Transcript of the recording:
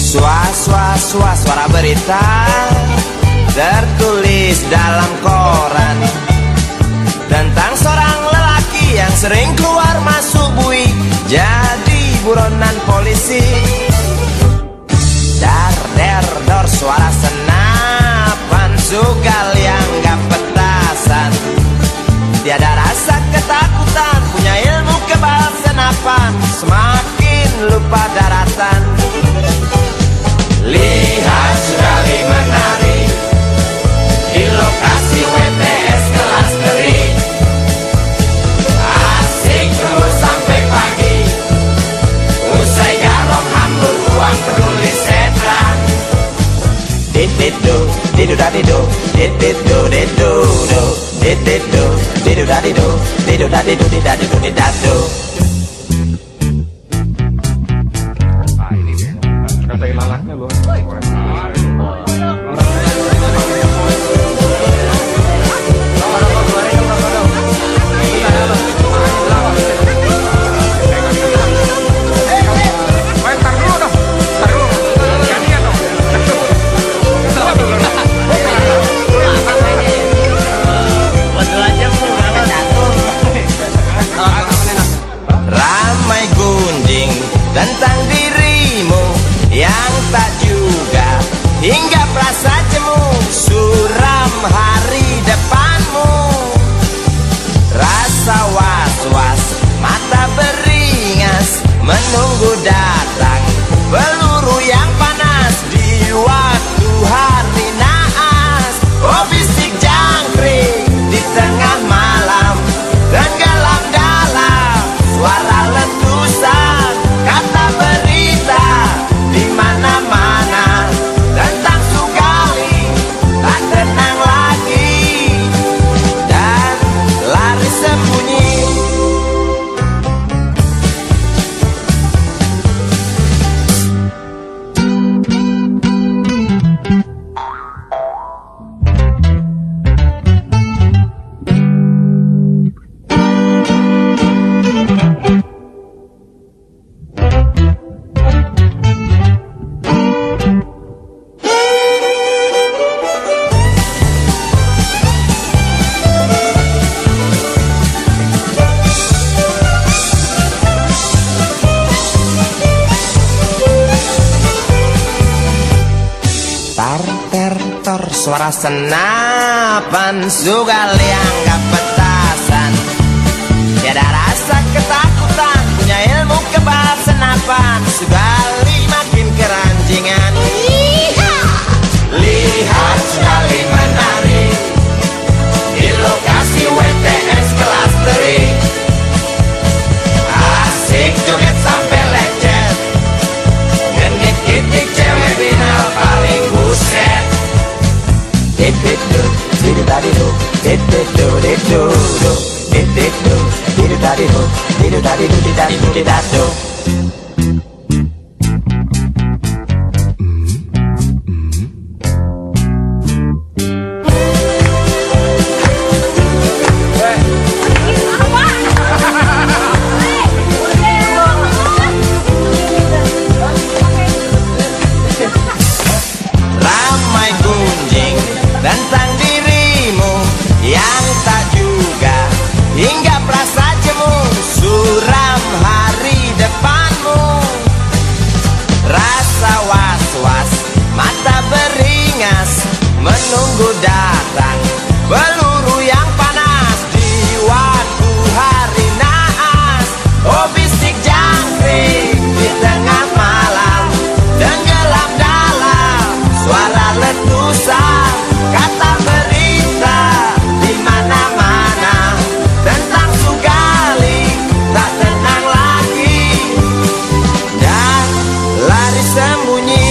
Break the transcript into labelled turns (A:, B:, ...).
A: Suara berita tertulis dalam koran tentang seorang lelaki yang sering keluar masuk bui jadi buronan polisi. Dar der dor suara senapan sugal yang gak petasan, tiada rasa ketakutan, punya ilmu kebal senapan, semakin lupa daratan. Lihat sekali menari di lokasi WTS kelas teri, asik terus sampai pagi, usai garong hambur uang peduli setan. Dididu, didu dadidu, dididu didu do, dididu, didu dadidu, didu dadidu didadidu didadu.
B: Katain lalaknya loh.
A: Ramai gunjing tentang dirimu yang tak juga hingga perasa jemu, suram hari depanmu. Rasa was-was, mata beringas, menunggu datang peluru yang panas di waktu hari naas. Oh bisik jangkrik di tengah malam, tenggelam dalam suara letusan, kata berita di mana-mana tentang Sugali tak tenang lagi dan lari sembunyi. Tar suara senapan sugal yang gak petasan, tiada rasa ketakutan, punya ilmu kebal senapan, Sugali makin keranjingan. Lihat Sugali menari di lokasi WTS kelas teri, asik joget sampai lecet, genit kitik cewek binal paling buset. Dididu, didu dadidu, dididu didu do, dididu, didu dadidu, didu dadidu didadidu didadu. Ramai gunjing tentang dirimu yang tak juga hingga perasa jemu, suram hari depanmu. Rasa was-was, mata beringas, menunggu datang peluru yang panas di waktu hari naas. Oh bisik jangkrik di tengah malam, tenggelam dalam suara letusan, kata berita di mana-mana tentang Sugali tak tenang lagi dan lari sembunyi.